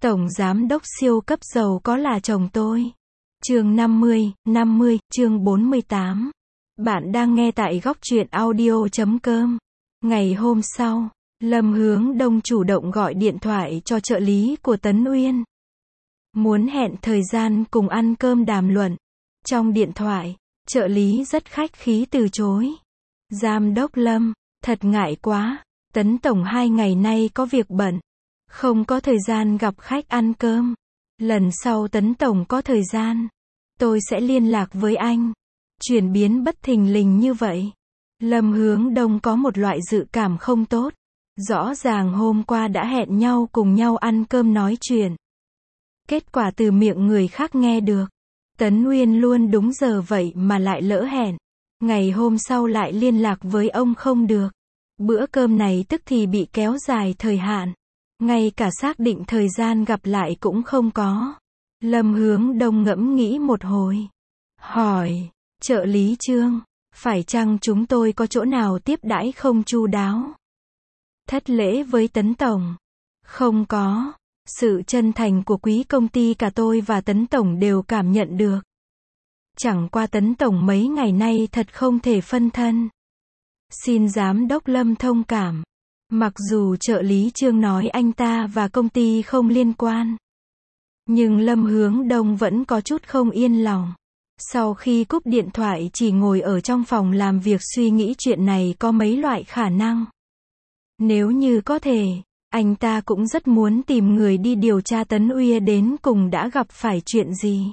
Tổng giám đốc siêu cấp giàu có là chồng tôi. Chương 50, chương 48. Bạn đang nghe tại góc truyện audio.com. Ngày hôm sau, Lâm Hướng Đông chủ động gọi điện thoại cho trợ lý của Tấn Uyên. Muốn hẹn thời gian cùng ăn cơm đàm luận. Trong điện thoại, trợ lý rất khách khí từ chối. Giám đốc Lâm, thật ngại quá, Tấn Tổng 2 ngày nay có việc bận. Không có thời gian gặp khách ăn cơm. Lần sau Tấn Tổng có thời gian, tôi sẽ liên lạc với anh. Chuyển biến bất thình lình như vậy. Lâm Hướng Đông có một loại dự cảm không tốt. Rõ ràng hôm qua đã hẹn nhau cùng nhau ăn cơm nói chuyện. Kết quả từ miệng người khác nghe được. Tấn Uyên luôn đúng giờ vậy mà lại lỡ hẹn. Ngày hôm sau lại liên lạc với ông không được. Bữa cơm này tức thì bị kéo dài thời hạn. Ngay cả xác định thời gian gặp lại cũng không có. Lâm Hướng Đông ngẫm nghĩ một hồi. Hỏi, trợ lý Trương, phải chăng chúng tôi có chỗ nào tiếp đãi không chu đáo? Thất lễ với Tấn Tổng. Không có. Sự chân thành của quý công ty cả tôi và Tấn Tổng đều cảm nhận được. Chẳng qua Tấn Tổng mấy ngày nay thật không thể phân thân. Xin giám đốc Lâm thông cảm. Mặc dù trợ lý Trương nói anh ta và công ty không liên quan. Nhưng Lâm Hướng Đông vẫn có chút không yên lòng. Sau khi cúp điện thoại chỉ ngồi ở trong phòng làm việc suy nghĩ chuyện này có mấy loại khả năng. Nếu như có thể, anh ta cũng rất muốn tìm người đi điều tra Tấn Uyên đến cùng đã gặp phải chuyện gì.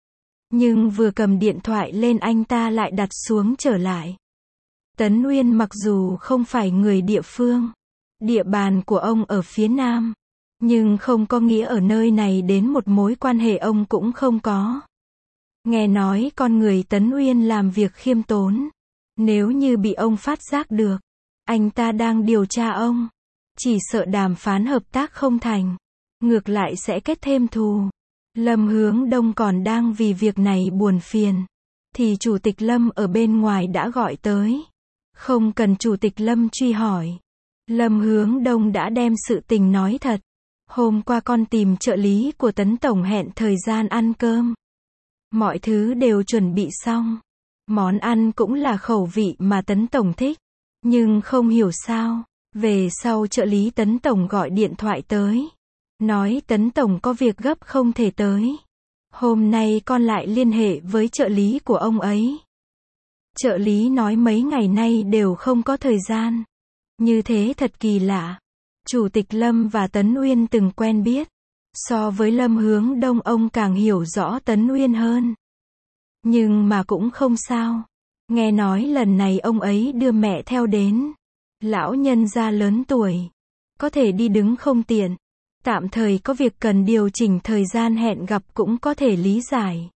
Nhưng vừa cầm điện thoại lên anh ta lại đặt xuống trở lại. Tấn Uyên mặc dù không phải người địa phương. Địa bàn của ông ở phía Nam. Nhưng không có nghĩa ở nơi này đến một mối quan hệ ông cũng không có. Nghe nói con người Tấn Uyên làm việc khiêm tốn. Nếu như bị ông phát giác được, anh ta đang điều tra ông. Chỉ sợ đàm phán hợp tác không thành. Ngược lại sẽ kết thêm thù. Lâm Hướng Đông còn đang vì việc này buồn phiền. Thì Chủ tịch Lâm ở bên ngoài đã gọi tới. Không cần Chủ tịch Lâm truy hỏi. Lâm Hướng Đông đã đem sự tình nói thật. Hôm qua con tìm trợ lý của Tấn Tổng hẹn thời gian ăn cơm. Mọi thứ đều chuẩn bị xong. Món ăn cũng là khẩu vị mà Tấn Tổng thích. Nhưng không hiểu sao, về sau trợ lý Tấn Tổng gọi điện thoại tới. Nói Tấn Tổng có việc gấp không thể tới. Hôm nay con lại liên hệ với trợ lý của ông ấy. Trợ lý nói mấy ngày nay đều không có thời gian. Như thế thật kỳ lạ. Chủ tịch Lâm và Tấn Uyên từng quen biết. So với Lâm Hướng Đông ông càng hiểu rõ Tấn Uyên hơn. Nhưng mà cũng không sao. Nghe nói lần này ông ấy đưa mẹ theo đến. Lão nhân gia lớn tuổi. Có thể đi đứng không tiện. Tạm thời có việc cần điều chỉnh thời gian hẹn gặp cũng có thể lý giải.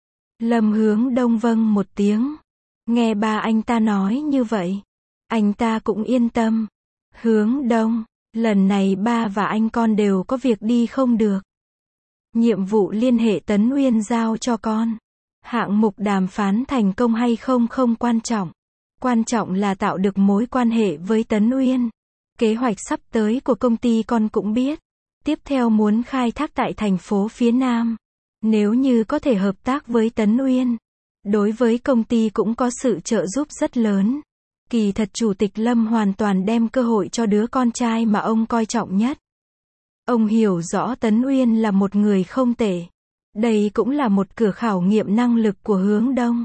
Lâm Hướng Đông vâng một tiếng. Nghe ba anh ta nói như vậy. Anh ta cũng yên tâm. Hướng Đông, lần này ba và anh con đều có việc đi không được. Nhiệm vụ liên hệ Tấn Uyên giao cho con. Hạng mục đàm phán thành công hay không không quan trọng. Quan trọng là tạo được mối quan hệ với Tấn Uyên. Kế hoạch sắp tới của công ty con cũng biết. Tiếp theo muốn khai thác tại thành phố phía Nam. Nếu như có thể hợp tác với Tấn Uyên, đối với công ty cũng có sự trợ giúp rất lớn. Kỳ thật Chủ tịch Lâm hoàn toàn đem cơ hội cho đứa con trai mà ông coi trọng nhất. Ông hiểu rõ Tấn Uyên là một người không tệ. Đây cũng là một cửa khảo nghiệm năng lực của Hướng Đông.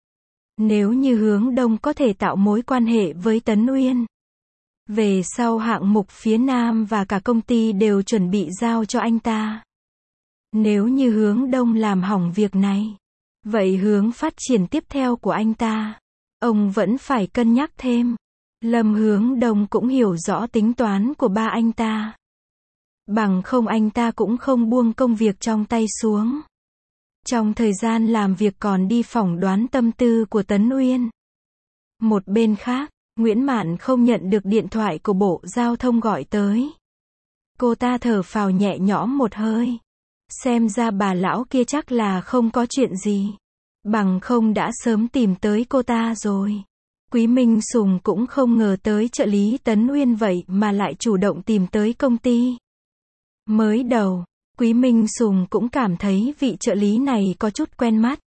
Nếu như Hướng Đông có thể tạo mối quan hệ với Tấn Uyên, về sau hạng mục phía Nam và cả công ty đều chuẩn bị giao cho anh ta. Nếu như Hướng Đông làm hỏng việc này, vậy hướng phát triển tiếp theo của anh ta, ông vẫn phải cân nhắc thêm. Lâm Hướng Đông cũng hiểu rõ tính toán của ba anh ta. Bằng không anh ta cũng không buông công việc trong tay xuống. Trong thời gian làm việc còn đi phỏng đoán tâm tư của Tấn Uyên. Một bên khác, Nguyễn Mạn không nhận được điện thoại của Bộ Giao thông gọi tới. Cô ta thở phào nhẹ nhõm một hơi. Xem ra bà lão kia chắc là không có chuyện gì. Bằng không đã sớm tìm tới cô ta rồi. Quý Minh Sùng cũng không ngờ tới trợ lý Tấn Uyên vậy mà lại chủ động tìm tới công ty. Mới đầu, Quý Minh Sùng cũng cảm thấy vị trợ lý này có chút quen mắt.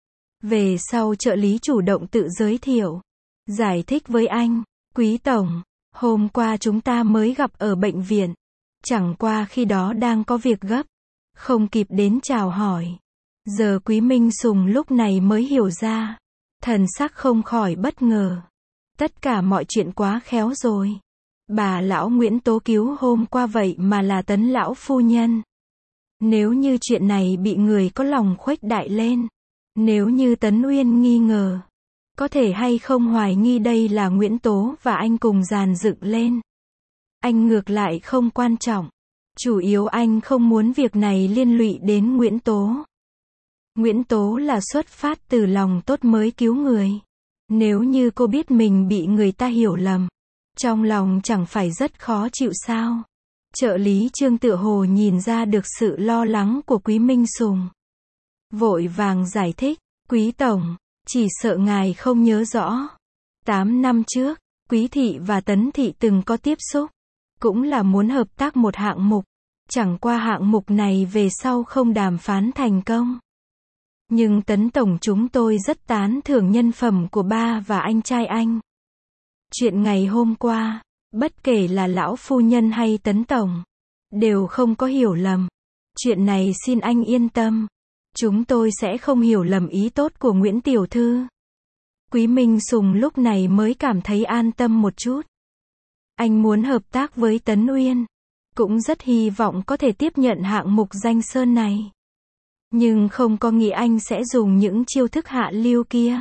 Về sau trợ lý chủ động tự giới thiệu, giải thích với anh, Quý Tổng, hôm qua chúng ta mới gặp ở bệnh viện. Chẳng qua khi đó đang có việc gấp, không kịp đến chào hỏi. Giờ Quý Minh Sùng lúc này mới hiểu ra, thần sắc không khỏi bất ngờ. Tất cả mọi chuyện quá khéo rồi. Bà lão Nguyễn Tố cứu hôm qua vậy mà là Tấn lão phu nhân. Nếu như chuyện này bị người có lòng khuếch đại lên, nếu như Tấn Uyên nghi ngờ, có thể hay không hoài nghi đây là Nguyễn Tố và anh cùng dàn dựng lên. Anh ngược lại không quan trọng. Chủ yếu anh không muốn việc này liên lụy đến Nguyễn Tố. Nguyễn Tố là xuất phát từ lòng tốt mới cứu người. Nếu như cô biết mình bị người ta hiểu lầm, trong lòng chẳng phải rất khó chịu sao? Trợ lý Trương tựa hồ nhìn ra được sự lo lắng của Quý Minh Sùng. Vội vàng giải thích, Quý Tổng, chỉ sợ ngài không nhớ rõ. 8 năm trước, Quý Thị và Tấn Thị từng có tiếp xúc. Cũng là muốn hợp tác một hạng mục. Chẳng qua hạng mục này về sau không đàm phán thành công. Nhưng Tấn Tổng chúng tôi rất tán thưởng nhân phẩm của ba và anh trai anh. Chuyện ngày hôm qua, bất kể là lão phu nhân hay Tấn Tổng, đều không có hiểu lầm. Chuyện này xin anh yên tâm. Chúng tôi sẽ không hiểu lầm ý tốt của Nguyễn Tiểu Thư. Quý Minh Sùng lúc này mới cảm thấy an tâm một chút. Anh muốn hợp tác với Tấn Uyên. Cũng rất hy vọng có thể tiếp nhận hạng mục danh sơn này. Nhưng không có nghĩ anh sẽ dùng những chiêu thức hạ lưu kia.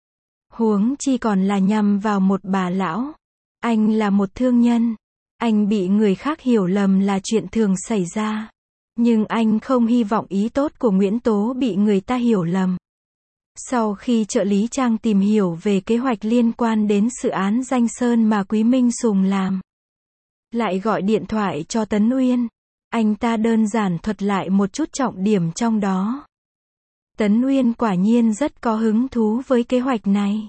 Huống chi còn là nhằm vào một bà lão. Anh là một thương nhân. Anh bị người khác hiểu lầm là chuyện thường xảy ra. Nhưng anh không hy vọng ý tốt của Nguyễn Tố bị người ta hiểu lầm. Sau khi trợ lý Trang tìm hiểu về kế hoạch liên quan đến dự án danh sơn mà Quý Minh Sùng làm, lại gọi điện thoại cho Tấn Uyên. Anh ta đơn giản thuật lại một chút trọng điểm trong đó. Tấn Uyên quả nhiên rất có hứng thú với kế hoạch này.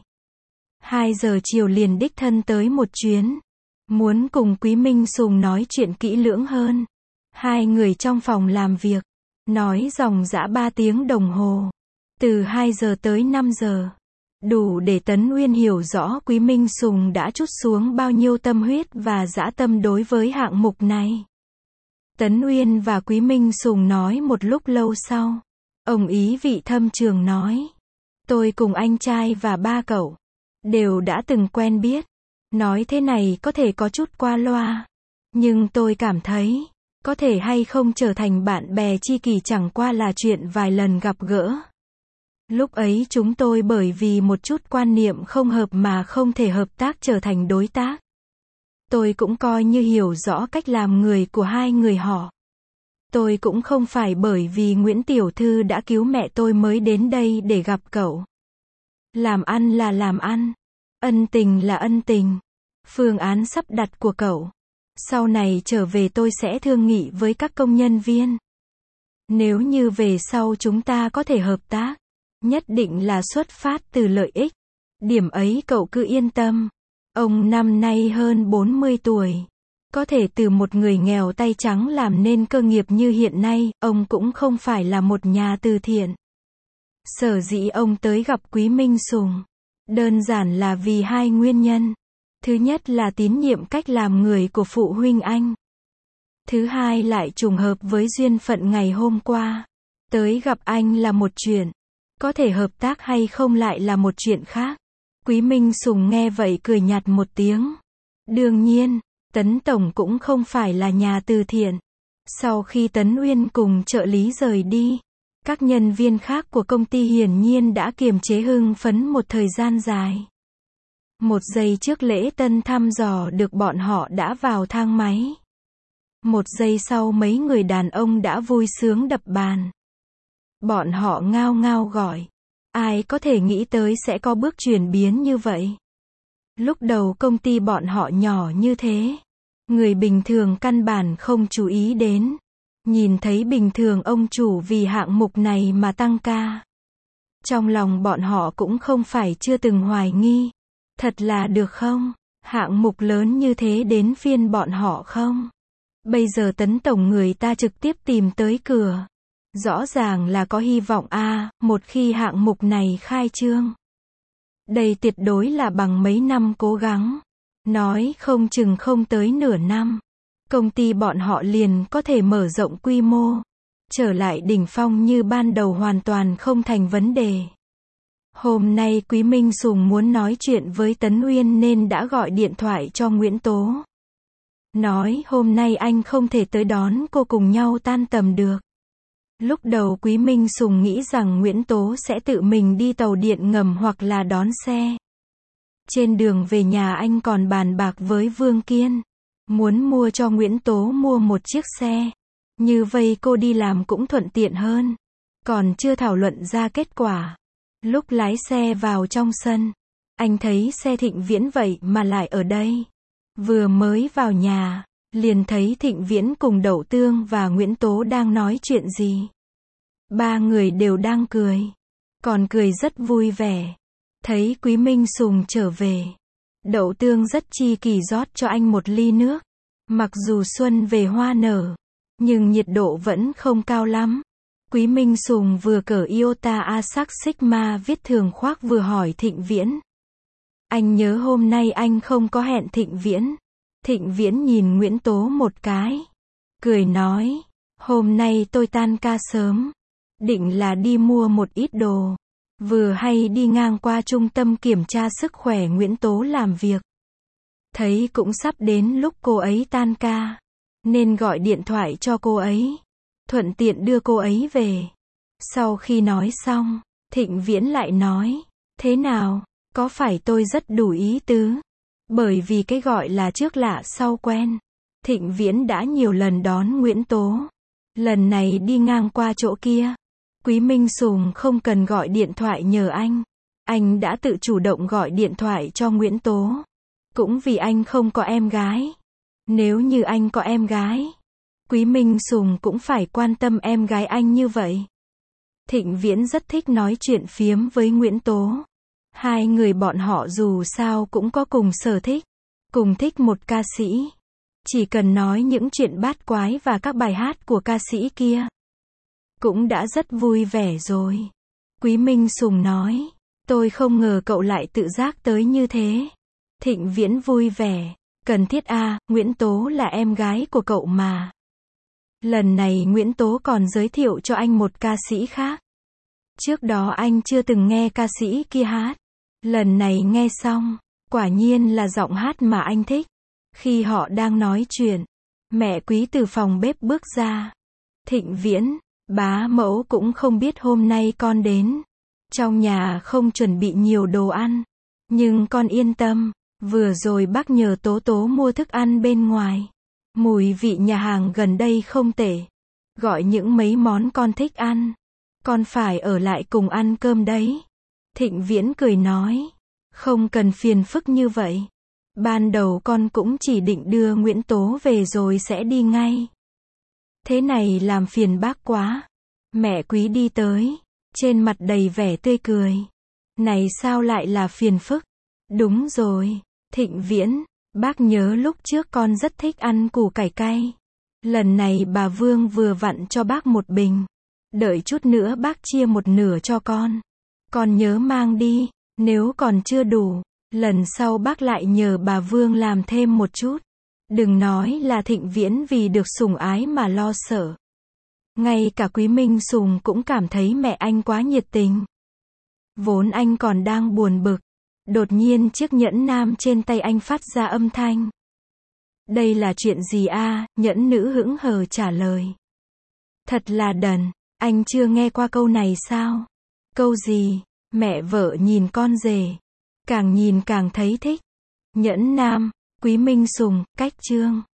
2 giờ chiều liền đích thân tới một chuyến. Muốn cùng Quý Minh Sùng nói chuyện kỹ lưỡng hơn. 2 người trong phòng làm việc. Nói dòng dã 3 tiếng đồng hồ. Từ 2 giờ tới 5 giờ. Đủ để Tấn Uyên hiểu rõ Quý Minh Sùng đã trút xuống bao nhiêu tâm huyết và dã tâm đối với hạng mục này. Tấn Uyên và Quý Minh Sùng nói một lúc lâu sau. Ông ý vị thâm trường nói. Tôi cùng anh trai và ba cậu đều đã từng quen biết. Nói thế này có thể có chút qua loa. Nhưng tôi cảm thấy, có thể hay không trở thành bạn bè tri kỷ chẳng qua là chuyện vài lần gặp gỡ. Lúc ấy chúng tôi bởi vì một chút quan niệm không hợp mà không thể hợp tác trở thành đối tác. Tôi cũng coi như hiểu rõ cách làm người của 2 người họ. Tôi cũng không phải bởi vì Nguyễn Tiểu Thư đã cứu mẹ tôi mới đến đây để gặp cậu. Làm ăn là làm ăn. Ân tình là ân tình. Phương án sắp đặt của cậu. Sau này trở về tôi sẽ thương nghị với các công nhân viên. Nếu như về sau chúng ta có thể hợp tác, nhất định là xuất phát từ lợi ích. Điểm ấy cậu cứ yên tâm. Ông năm nay hơn 40 tuổi. Có thể từ một người nghèo tay trắng làm nên cơ nghiệp như hiện nay, ông cũng không phải là một nhà từ thiện. Sở dĩ ông tới gặp Quý Minh Sùng, đơn giản là vì 2 nguyên nhân. Thứ nhất là tín nhiệm cách làm người của phụ huynh anh. Thứ hai lại trùng hợp với duyên phận ngày hôm qua. Tới gặp anh là một chuyện. Có thể hợp tác hay không lại là một chuyện khác. Quý Minh Sùng nghe vậy cười nhạt một tiếng. Đương nhiên, Tấn Tổng cũng không phải là nhà từ thiện. Sau khi Tấn Uyên cùng trợ lý rời đi, các nhân viên khác của công ty hiển nhiên đã kiềm chế hưng phấn một thời gian dài. 1 giây trước lễ tân thăm dò được bọn họ đã vào thang máy. 1 giây sau mấy người đàn ông đã vui sướng đập bàn. Bọn họ ngao ngao gọi. Ai có thể nghĩ tới sẽ có bước chuyển biến như vậy. Lúc đầu công ty bọn họ nhỏ như thế. Người bình thường căn bản không chú ý đến. Nhìn thấy bình thường ông chủ vì hạng mục này mà tăng ca. Trong lòng bọn họ cũng không phải chưa từng hoài nghi. Thật là được không? Hạng mục lớn như thế đến phiên bọn họ không? Bây giờ Tấn tổng người ta trực tiếp tìm tới cửa. Rõ ràng là có hy vọng a, một khi hạng mục này khai trương. Đây tuyệt đối là bằng mấy năm cố gắng. Nói không chừng không tới nửa năm. Công ty bọn họ liền có thể mở rộng quy mô. Trở lại đỉnh phong như ban đầu hoàn toàn không thành vấn đề. Hôm nay Quý Minh Sùng muốn nói chuyện với Tấn Uyên nên đã gọi điện thoại cho Nguyễn Tố. Nói hôm nay anh không thể tới đón cô cùng nhau tan tầm được. Lúc đầu Quý Minh Sùng nghĩ rằng Nguyễn Tố sẽ tự mình đi tàu điện ngầm hoặc là đón xe. Trên đường về nhà anh còn bàn bạc với Vương Kiên. Muốn mua cho Nguyễn Tố mua một chiếc xe. Như vậy cô đi làm cũng thuận tiện hơn. Còn chưa thảo luận ra kết quả. Lúc lái xe vào trong sân, anh thấy xe Thịnh Viễn vậy mà lại ở đây. Vừa mới vào nhà, liền thấy Thịnh Viễn cùng Đậu Tương và Nguyễn Tố đang nói chuyện gì. Ba người đều đang cười. Còn cười rất vui vẻ. Thấy Quý Minh Sùng trở về. Đậu Tương rất chi kỳ rót cho anh một ly nước. Mặc dù xuân về hoa nở, nhưng nhiệt độ vẫn không cao lắm. Quý Minh Sùng vừa cởi Iota Asac Sigma viết thường khoác vừa hỏi Thịnh Viễn. Anh nhớ hôm nay anh không có hẹn Thịnh Viễn. Thịnh Viễn nhìn Nguyễn Tố một cái. Cười nói, hôm nay tôi tan ca sớm. Định là đi mua một ít đồ. Vừa hay đi ngang qua trung tâm kiểm tra sức khỏe Nguyễn Tố làm việc. Thấy cũng sắp đến lúc cô ấy tan ca. Nên gọi điện thoại cho cô ấy. Thuận tiện đưa cô ấy về. Sau khi nói xong, Thịnh Viễn lại nói, thế nào, có phải tôi rất đủ ý tứ? Bởi vì cái gọi là trước lạ sau quen. Thịnh Viễn đã nhiều lần đón Nguyễn Tố. Lần này đi ngang qua chỗ kia. Quý Minh Sùng không cần gọi điện thoại nhờ anh. Anh đã tự chủ động gọi điện thoại cho Nguyễn Tố. Cũng vì anh không có em gái. Nếu như anh có em gái, Quý Minh Sùng cũng phải quan tâm em gái anh như vậy. Thịnh Viễn rất thích nói chuyện phiếm với Nguyễn Tố. Hai người bọn họ dù sao cũng có cùng sở thích. Cùng thích một ca sĩ. Chỉ cần nói những chuyện bát quái và các bài hát của ca sĩ kia. Cũng đã rất vui vẻ rồi. Quý Minh Sùng nói, tôi không ngờ cậu lại tự giác tới như thế. Thịnh Viễn vui vẻ, cần thiết a, Nguyễn Tố là em gái của cậu mà. Lần này Nguyễn Tố còn giới thiệu cho anh một ca sĩ khác. Trước đó anh chưa từng nghe ca sĩ kia hát. Lần này nghe xong, quả nhiên là giọng hát mà anh thích. Khi họ đang nói chuyện, mẹ Quý từ phòng bếp bước ra. Thịnh Viễn, bá mẫu cũng không biết hôm nay con đến. Trong nhà không chuẩn bị nhiều đồ ăn. Nhưng con yên tâm, vừa rồi bác nhờ Tố Tố mua thức ăn bên ngoài. Mùi vị nhà hàng gần đây không tệ. Gọi những mấy món con thích ăn. Con phải ở lại cùng ăn cơm đấy. Thịnh Viễn cười nói, không cần phiền phức như vậy. Ban đầu con cũng chỉ định đưa Nguyễn Tố về rồi sẽ đi ngay. Thế này làm phiền bác quá. Mẹ Quý đi tới, trên mặt đầy vẻ tươi cười. Này sao lại là phiền phức? Đúng rồi, Thịnh Viễn, bác nhớ lúc trước con rất thích ăn củ cải cay. Lần này bà Vương vừa vặn cho bác một bình. Đợi chút nữa bác chia một nửa cho con. Con nhớ mang đi, nếu còn chưa đủ, lần sau bác lại nhờ bà Vương làm thêm một chút. Đừng nói là Thịnh Viễn vì được sủng ái mà lo sợ. Ngay cả Quý Minh Sùng cũng cảm thấy mẹ anh quá nhiệt tình. Vốn anh còn đang buồn bực. Đột nhiên chiếc nhẫn nam trên tay anh phát ra âm thanh. Đây là chuyện gì a? Nhẫn nữ hững hờ trả lời. Thật là đần, anh chưa nghe qua câu này sao? Câu gì? Mẹ vợ nhìn con rể. Càng nhìn càng thấy thích. Nhẫn nam, Quý Minh Sùng, cách chương.